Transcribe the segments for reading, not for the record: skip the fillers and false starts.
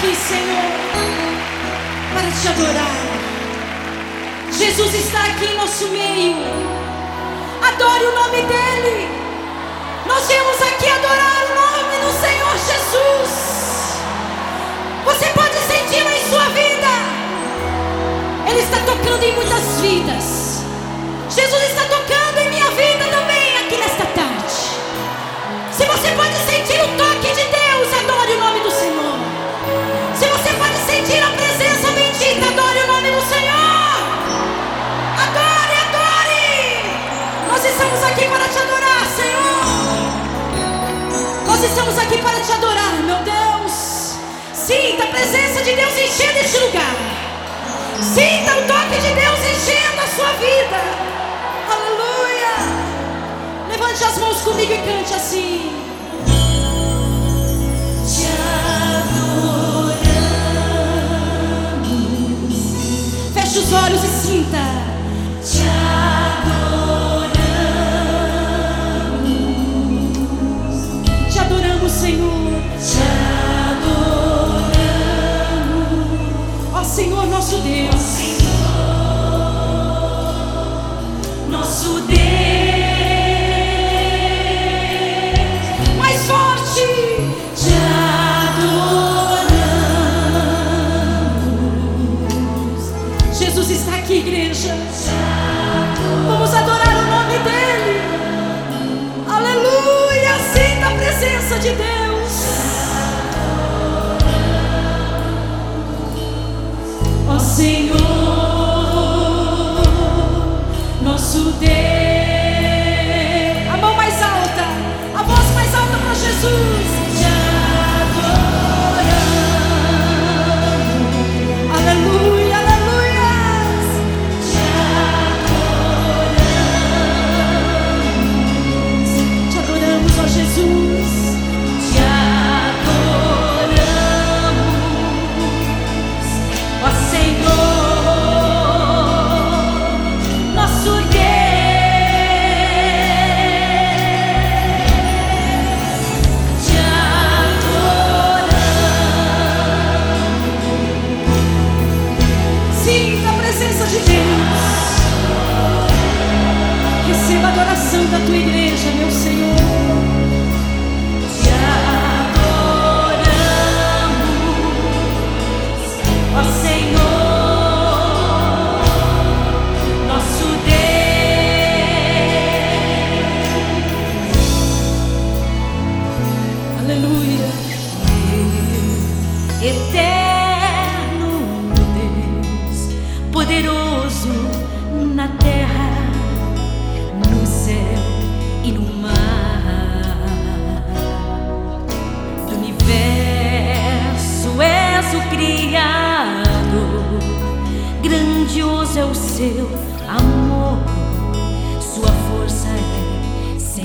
aqui, Senhor, para te adorar. Jesus está aqui em nosso meio. Adore o nome dEle. Nós viemos aqui adorar o nome do Senhor Jesus. Você pode senti-lo em sua vida. Ele está tocando em muitas vidas. Jesus está tocando em minha vida também aqui nesta tarde. Se você pode sentir o toque de Deus, adore o nome do Senhor. Se você pode sentir a presença bendita, adore o nome do Senhor. Adore, adore. Nós estamos aqui para te adorar, Senhor. Nós estamos aqui para te adorar, meu Deus. Sinta a presença de Deus enchendo este lugar. Sinta o toque de Deus enchendo a sua vida. Aleluia. Levante as mãos comigo e cante assim. Te adoramos. Feche os olhos e sinta. Te adoramos. Te adoramos, Senhor. Te adoramos. Ó Senhor, nosso Deus. Nosso Deus. Mais forte. Te adoramos. Jesus está aqui, igreja. Vamos adorar o nome dEle. Aleluia. Sinta a presença de Deus. Ó Senhor, nosso Deus. A mão mais alta, a voz mais alta para Jesus. Te adoramos. Aleluia, aleluia. Te adoramos. Te adoramos, ó Jesus. Te adoramos, ó Senhor. De Deus, receba a adoração da tua igreja, meu Senhor. Te adoramos, ó Senhor, nosso Deus. Aleluia. Eterno Deus, poderoso na terra, no céu e no mar. Do universo és o Criador, grandioso é o seu amor, sua força é sem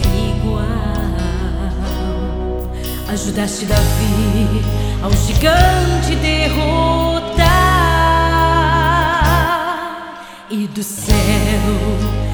igual. Ajudaste Davi ao gigante derrotar, e do céu